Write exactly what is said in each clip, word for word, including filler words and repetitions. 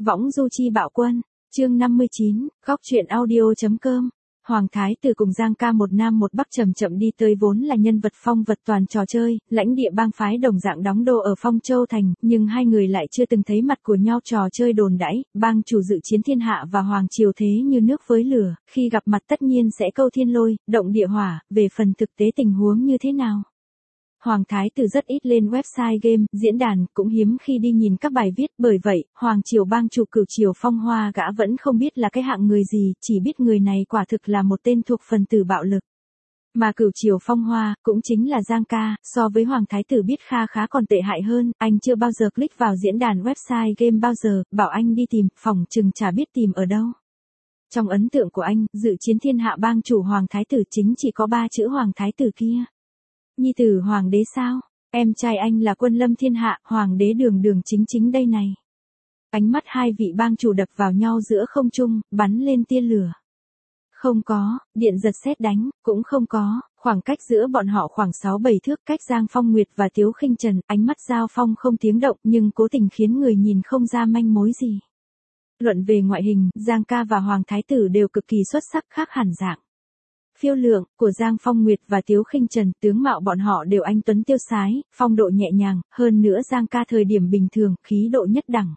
Võng du chi bạo quân, chương năm mươi chín, góc truyện audio.com. Hoàng thái tử cùng Giang ca một nam một bắc chậm chậm đi tới vốn là nhân vật phong vật toàn trò chơi, lãnh địa bang phái đồng dạng đóng đô ở Phong Châu thành, nhưng hai người lại chưa từng thấy mặt của nhau. Trò chơi đồn đãi, bang chủ dự chiến thiên hạ và hoàng triều thế như nước với lửa, khi gặp mặt tất nhiên sẽ câu thiên lôi, động địa hỏa. Về phần thực tế tình huống như thế nào, Hoàng thái tử rất ít lên website game, diễn đàn, cũng hiếm khi đi nhìn các bài viết, bởi vậy, Hoàng triều bang chủ Cửu Triều Phong Hoa gã vẫn không biết là cái hạng người gì, chỉ biết người này quả thực là một tên thuộc phần tử bạo lực. Mà Cửu Triều Phong Hoa, cũng chính là Giang ca, so với Hoàng thái tử biết kha khá còn tệ hại hơn, anh chưa bao giờ click vào diễn đàn website game bao giờ, bảo anh đi tìm, phỏng chừng chả biết tìm ở đâu. Trong ấn tượng của anh, dự chiến thiên hạ bang chủ Hoàng thái tử chính chỉ có ba chữ Hoàng thái tử kia. Nhi tử hoàng đế sao? Em trai anh là quân lâm thiên hạ, hoàng đế đường đường chính chính đây này. Ánh mắt hai vị bang chủ đập vào nhau giữa không trung, bắn lên tia lửa. Không có, điện giật sét đánh, cũng không có, khoảng cách giữa bọn họ khoảng sáu bảy thước, cách Giang Phong Nguyệt và Tiếu Khinh Trần, ánh mắt giao phong không tiếng động nhưng cố tình khiến người nhìn không ra manh mối gì. Luận về ngoại hình, Giang ca và Hoàng thái tử đều cực kỳ xuất sắc, khác hẳn dạng phiêu lượng của Giang Phong Nguyệt và Tiếu Khinh Trần, tướng mạo bọn họ đều anh tuấn tiêu sái, phong độ nhẹ nhàng, hơn nữa Giang ca thời điểm bình thường, khí độ nhất đẳng.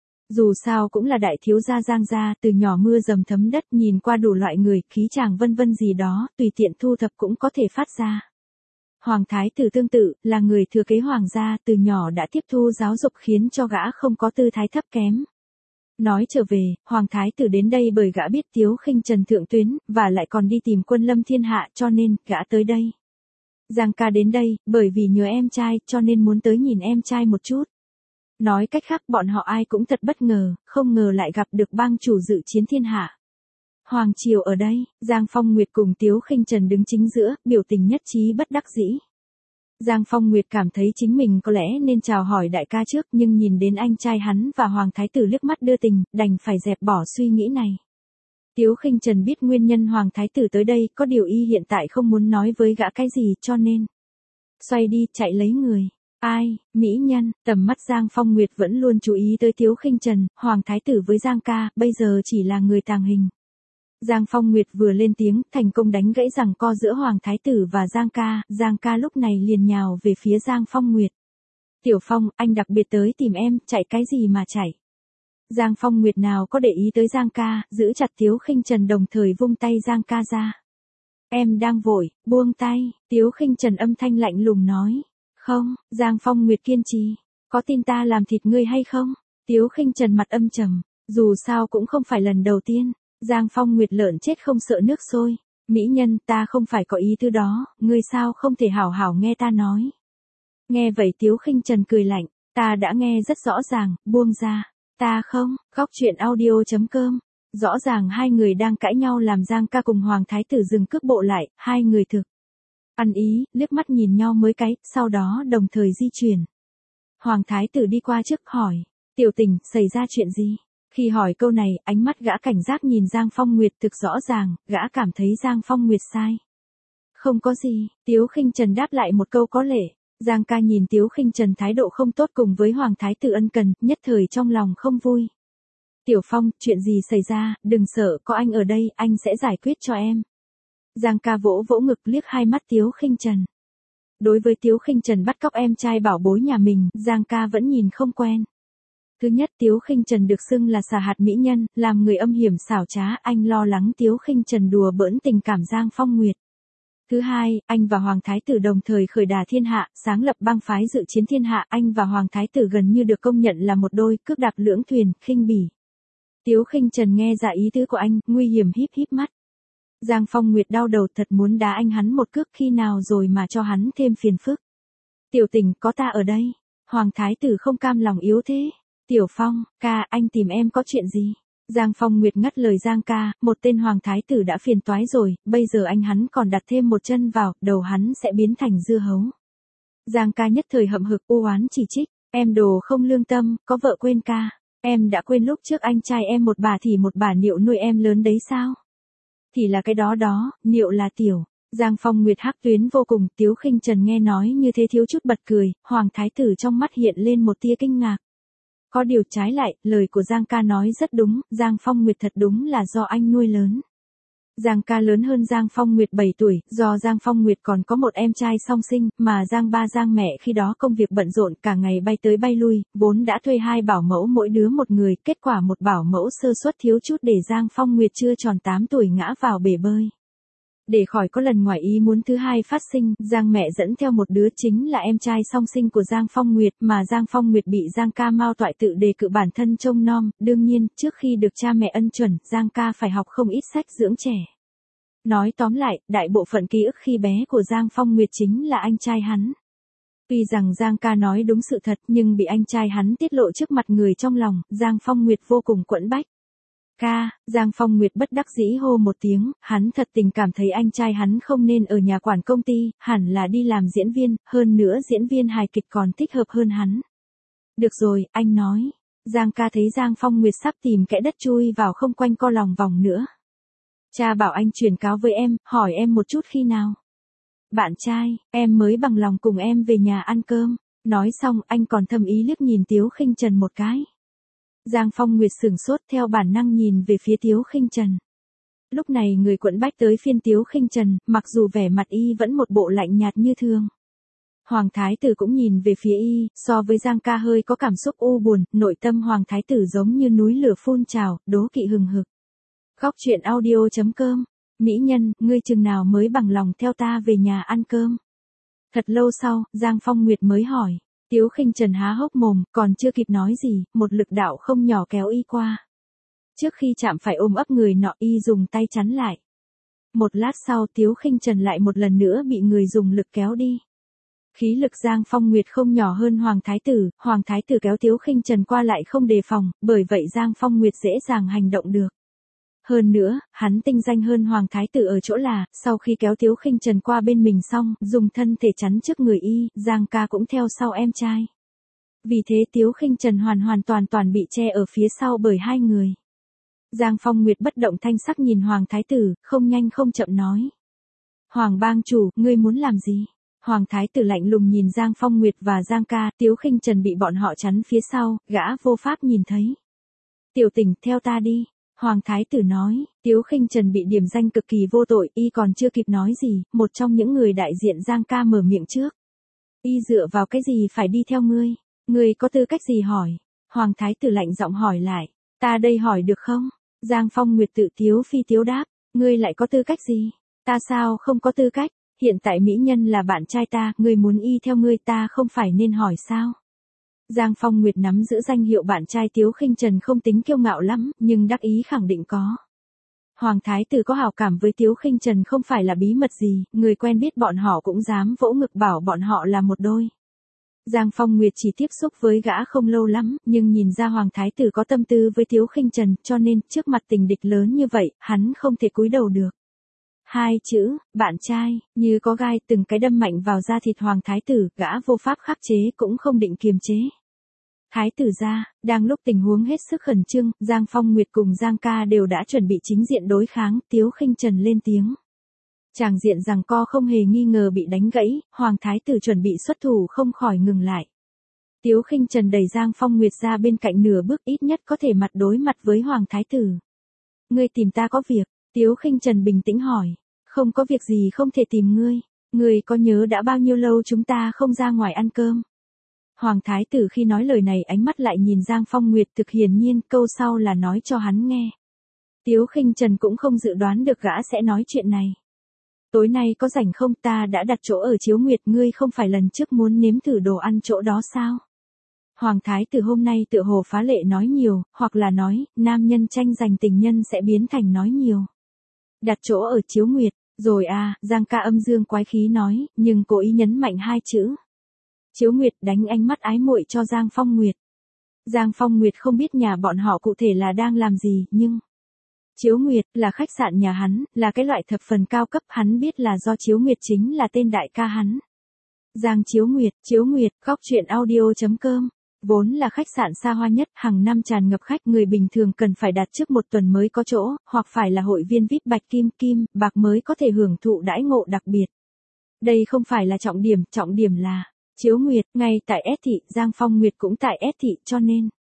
Dù sao cũng là đại thiếu gia Giang gia, từ nhỏ mưa dầm thấm đất, nhìn qua đủ loại người, khí chàng vân vân gì đó, tùy tiện thu thập cũng có thể phát ra. Hoàng thái tử tương tự, là người thừa kế hoàng gia, từ nhỏ đã tiếp thu giáo dục khiến cho gã không có tư thái thấp kém. Nói trở về, Hoàng thái tử đến đây bởi gã biết Tiếu Khinh Trần thượng tuyến, và lại còn đi tìm quân lâm thiên hạ, cho nên, gã tới đây. Giang ca đến đây, bởi vì nhớ em trai, cho nên muốn tới nhìn em trai một chút. Nói cách khác, bọn họ ai cũng thật bất ngờ, không ngờ lại gặp được bang chủ dự chiến thiên hạ. Hoàng triều ở đây, Giang Phong Nguyệt cùng Tiếu Khinh Trần đứng chính giữa, biểu tình nhất trí bất đắc dĩ. Giang Phong Nguyệt cảm thấy chính mình có lẽ nên chào hỏi đại ca trước, nhưng nhìn đến anh trai hắn và Hoàng thái tử liếc mắt đưa tình, đành phải dẹp bỏ suy nghĩ này. Tiếu Khinh Trần biết nguyên nhân Hoàng thái tử tới đây, có điều y hiện tại không muốn nói với gã cái gì, cho nên xoay đi, chạy lấy người. Ai, mỹ nhân, tầm mắt Giang Phong Nguyệt vẫn luôn chú ý tới Tiếu Khinh Trần, Hoàng thái tử với Giang ca, bây giờ chỉ là người tàng hình. Giang Phong Nguyệt vừa lên tiếng, thành công đánh gãy giằng co giữa Hoàng thái tử và Giang ca, Giang ca lúc này liền nhào về phía Giang Phong Nguyệt. Tiểu Phong, anh đặc biệt tới tìm em, chạy cái gì mà chạy? Giang Phong Nguyệt nào có để ý tới Giang ca, giữ chặt Tiếu Khinh Trần đồng thời vung tay Giang ca ra. Em đang vội, buông tay, Tiếu Khinh Trần âm thanh lạnh lùng nói. Không, Giang Phong Nguyệt kiên trì. Có tin ta làm thịt ngươi hay không? Tiếu Khinh Trần mặt âm trầm, dù sao cũng không phải lần đầu tiên. Giang Phong Nguyệt lợn chết không sợ nước sôi. Mỹ nhân, ta không phải có ý thứ đó, ngươi sao không thể hảo hảo nghe ta nói. Nghe vậy Tiếu Khinh Trần cười lạnh, ta đã nghe rất rõ ràng, buông ra. Ta không, góc truyện audio.com. Rõ ràng hai người đang cãi nhau làm Giang ca cùng Hoàng thái tử dừng cước bộ lại, hai người thực ăn ý, liếc mắt nhìn nhau mấy cái, sau đó đồng thời di chuyển. Hoàng thái tử đi qua trước hỏi, tiểu tình, xảy ra chuyện gì? Khi hỏi câu này, ánh mắt gã cảnh giác nhìn Giang Phong Nguyệt, thực rõ ràng, gã cảm thấy Giang Phong Nguyệt sai. Không có gì, Tiếu Khinh Trần đáp lại một câu có lệ. Giang ca nhìn Tiếu Khinh Trần thái độ không tốt cùng với Hoàng thái tử ân cần, nhất thời trong lòng không vui. Tiểu Phong, chuyện gì xảy ra, đừng sợ, có anh ở đây, anh sẽ giải quyết cho em. Giang ca vỗ vỗ ngực liếc hai mắt Tiếu Khinh Trần. Đối với Tiếu Khinh Trần bắt cóc em trai bảo bối nhà mình, Giang ca vẫn nhìn không quen. Thứ nhất, Tiếu Khinh Trần được xưng là xà hạt mỹ nhân, làm người âm hiểm xảo trá, anh lo lắng Tiếu Khinh Trần đùa bỡn tình cảm Giang Phong Nguyệt. Thứ hai, anh và Hoàng thái tử đồng thời khởi đả thiên hạ, sáng lập bang phái dự chiến thiên hạ, anh và Hoàng thái tử gần như được công nhận là một đôi, cước đạp lưỡng thuyền, khinh bỉ. Tiếu Khinh Trần nghe ra ý tứ của anh, nguy hiểm híp híp mắt. Giang Phong Nguyệt đau đầu, thật muốn đá anh hắn một cước, khi nào rồi mà cho hắn thêm phiền phức. Tiểu tình, có ta ở đây. Hoàng thái tử không cam lòng yếu thế. Tiểu Phong, ca, anh tìm em có chuyện gì? Giang Phong Nguyệt ngắt lời Giang ca, một tên Hoàng thái tử đã phiền toái rồi, bây giờ anh hắn còn đặt thêm một chân vào, đầu hắn sẽ biến thành dưa hấu. Giang ca nhất thời hậm hực u oán chỉ trích, em đồ không lương tâm, có vợ quên ca. Em đã quên lúc trước anh trai em một bà thì một bà Niệu nuôi em lớn đấy sao? Thì là cái đó đó, Niệu là tiểu. Giang Phong Nguyệt hắc tuyến vô cùng, Tiếu Khinh Trần nghe nói như thế thiếu chút bật cười, Hoàng thái tử trong mắt hiện lên một tia kinh ngạc. Có điều trái lại, lời của Giang ca nói rất đúng, Giang Phong Nguyệt thật đúng là do anh nuôi lớn. Giang ca lớn hơn Giang Phong Nguyệt bảy tuổi, do Giang Phong Nguyệt còn có một em trai song sinh, mà Giang ba Giang mẹ khi đó công việc bận rộn cả ngày bay tới bay lui, vốn đã thuê hai bảo mẫu mỗi đứa một người, kết quả một bảo mẫu sơ suất thiếu chút để Giang Phong Nguyệt chưa tròn tám tuổi ngã vào bể bơi. Để khỏi có lần ngoài ý muốn thứ hai phát sinh, Giang mẹ dẫn theo một đứa chính là em trai song sinh của Giang Phong Nguyệt, mà Giang Phong Nguyệt bị Giang ca mao toại tự đề cử bản thân trông nom, đương nhiên, trước khi được cha mẹ ân chuẩn, Giang ca phải học không ít sách dưỡng trẻ. Nói tóm lại, đại bộ phận ký ức khi bé của Giang Phong Nguyệt chính là anh trai hắn. Tuy rằng Giang ca nói đúng sự thật nhưng bị anh trai hắn tiết lộ trước mặt người trong lòng, Giang Phong Nguyệt vô cùng quẫn bách. Ca, Giang Phong Nguyệt bất đắc dĩ hô một tiếng, hắn thật tình cảm thấy anh trai hắn không nên ở nhà quản công ty, hẳn là đi làm diễn viên, hơn nữa diễn viên hài kịch còn thích hợp hơn hắn. Được rồi, anh nói. Giang ca thấy Giang Phong Nguyệt sắp tìm kẽ đất chui vào không quanh co lòng vòng nữa. Cha bảo anh truyền cáo với em, hỏi em một chút khi nào. Bạn trai, em mới bằng lòng cùng em về nhà ăn cơm. Nói xong, anh còn thầm ý liếc nhìn Tiếu Khinh Trần một cái. Giang Phong Nguyệt sửng sốt theo bản năng nhìn về phía Tiếu Khinh Trần. Lúc này người quẫn bách tới phiên Tiếu Khinh Trần, mặc dù vẻ mặt y vẫn một bộ lạnh nhạt như thường. Hoàng Thái Tử cũng nhìn về phía y, so với Giang ca hơi có cảm xúc u buồn, nội tâm Hoàng Thái Tử giống như núi lửa phun trào, đố kỵ hừng hực. Góc truyện audio chấm com. Mỹ nhân, ngươi chừng nào mới bằng lòng theo ta về nhà ăn cơm? Thật lâu sau, Giang Phong Nguyệt mới hỏi. Tiếu Khinh Trần há hốc mồm, còn chưa kịp nói gì, một lực đạo không nhỏ kéo y qua. Trước khi chạm phải ôm ấp người nọ, y dùng tay chắn lại. Một lát sau, Tiếu Khinh Trần lại một lần nữa bị người dùng lực kéo đi. Khí lực Giang Phong Nguyệt không nhỏ hơn Hoàng Thái Tử, Hoàng Thái Tử kéo Tiếu Khinh Trần qua lại không đề phòng, bởi vậy Giang Phong Nguyệt dễ dàng hành động được. Hơn nữa, hắn tinh danh hơn Hoàng Thái Tử ở chỗ là, sau khi kéo Tiếu Khinh Trần qua bên mình xong, dùng thân thể chắn trước người y, Giang ca cũng theo sau em trai. Vì thế Tiếu Khinh Trần hoàn hoàn toàn toàn bị che ở phía sau bởi hai người. Giang Phong Nguyệt bất động thanh sắc nhìn Hoàng Thái Tử, không nhanh không chậm nói. Hoàng bang chủ, ngươi muốn làm gì? Hoàng Thái Tử lạnh lùng nhìn Giang Phong Nguyệt và Giang ca, Tiếu Khinh Trần bị bọn họ chắn phía sau, gã vô pháp nhìn thấy. Tiểu Tình, theo ta đi. Hoàng Thái Tử nói, Tiếu Khinh Trần bị điểm danh cực kỳ vô tội, y còn chưa kịp nói gì, một trong những người đại diện Giang ca mở miệng trước. Y dựa vào cái gì phải đi theo ngươi? Ngươi có tư cách gì hỏi? Hoàng Thái Tử lạnh giọng hỏi lại, ta đây hỏi được không? Giang Phong Nguyệt tự tiếu phi tiếu đáp, ngươi lại có tư cách gì? Ta sao không có tư cách? Hiện tại mỹ nhân là bạn trai ta, ngươi muốn y theo ngươi ta không phải nên hỏi sao? Giang Phong Nguyệt nắm giữ danh hiệu bạn trai Tiếu Khinh Trần không tính kiêu ngạo lắm, nhưng đắc ý khẳng định có. Hoàng Thái Tử có hảo cảm với Tiếu Khinh Trần không phải là bí mật gì, người quen biết bọn họ cũng dám vỗ ngực bảo bọn họ là một đôi. Giang Phong Nguyệt chỉ tiếp xúc với gã không lâu lắm, nhưng nhìn ra Hoàng Thái Tử có tâm tư với Tiếu Khinh Trần, cho nên, trước mặt tình địch lớn như vậy, hắn không thể cúi đầu được. Hai chữ, bạn trai, như có gai từng cái đâm mạnh vào da thịt Hoàng Thái Tử, gã vô pháp khắc chế cũng không định kiềm chế. Thái tử ra, đang lúc tình huống hết sức khẩn trương, Giang Phong Nguyệt cùng Giang ca đều đã chuẩn bị chính diện đối kháng, Tiếu Khinh Trần lên tiếng. Tràng diện giằng co không hề nghi ngờ bị đánh gãy, Hoàng Thái Tử chuẩn bị xuất thủ không khỏi ngừng lại. Tiếu Khinh Trần đẩy Giang Phong Nguyệt ra bên cạnh nửa bước, ít nhất có thể mặt đối mặt với Hoàng Thái Tử. Ngươi tìm ta có việc? Tiếu Khinh Trần bình tĩnh hỏi. Không có việc gì không thể tìm ngươi. Ngươi có nhớ đã bao nhiêu lâu chúng ta không ra ngoài ăn cơm? Hoàng Thái Tử khi nói lời này ánh mắt lại nhìn Giang Phong Nguyệt, thực hiển nhiên câu sau là nói cho hắn nghe. Tiếu Khinh Trần cũng không dự đoán được gã sẽ nói chuyện này. Tối nay có rảnh không, ta đã đặt chỗ ở Chiếu Nguyệt, ngươi không phải lần trước muốn nếm thử đồ ăn chỗ đó sao? Hoàng Thái Tử hôm nay tựa hồ phá lệ nói nhiều, hoặc là nói, nam nhân tranh giành tình nhân sẽ biến thành nói nhiều. Đặt chỗ ở Chiếu Nguyệt, rồi à, Giang ca âm dương quái khí nói, nhưng cố ý nhấn mạnh hai chữ. Chiếu Nguyệt đánh ánh mắt ái muội cho Giang Phong Nguyệt. Giang Phong Nguyệt không biết nhà bọn họ cụ thể là đang làm gì, nhưng... Chiếu Nguyệt là khách sạn nhà hắn, là cái loại thập phần cao cấp, hắn biết là do Chiếu Nguyệt chính là tên đại ca hắn. Giang Chiếu Nguyệt, Chiếu Nguyệt, góc truyện audio chấm com. Vốn là khách sạn xa hoa nhất, hàng năm tràn ngập khách, người bình thường cần phải đặt trước một tuần mới có chỗ, hoặc phải là hội viên vi ai pi bạch kim kim, bạc mới có thể hưởng thụ đãi ngộ đặc biệt. Đây không phải là trọng điểm, trọng điểm là Chiếu Nguyệt, ngay tại S thị, Giang Phong Nguyệt cũng tại S thị, cho nên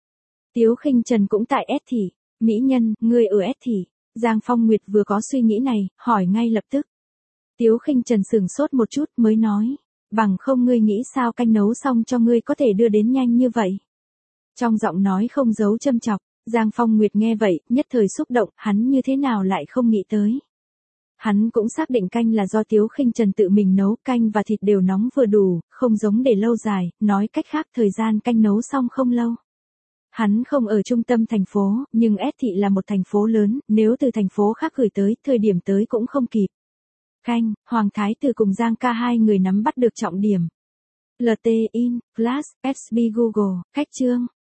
Tiếu Khinh Trần cũng tại S thị. Mỹ nhân, ngươi ở S thị. Giang Phong Nguyệt vừa có suy nghĩ này, hỏi ngay lập tức. Tiếu Khinh Trần sửng sốt một chút mới nói. Bằng không ngươi nghĩ sao canh nấu xong cho ngươi có thể đưa đến nhanh như vậy. Trong giọng nói không giấu châm chọc, Giang Phong Nguyệt nghe vậy, nhất thời xúc động, hắn như thế nào lại không nghĩ tới. Hắn cũng xác định canh là do Tiếu Khinh Trần tự mình nấu, canh và thịt đều nóng vừa đủ, không giống để lâu dài, nói cách khác thời gian canh nấu xong không lâu. Hắn không ở trung tâm thành phố, nhưng S thị là một thành phố lớn, nếu từ thành phố khác gửi tới, thời điểm tới cũng không kịp. Canh, Hoàng Thái Tử cùng Giang Ca hai người nắm bắt được trọng điểm. lờ tê in, Flash, ép bê Google, khách chương.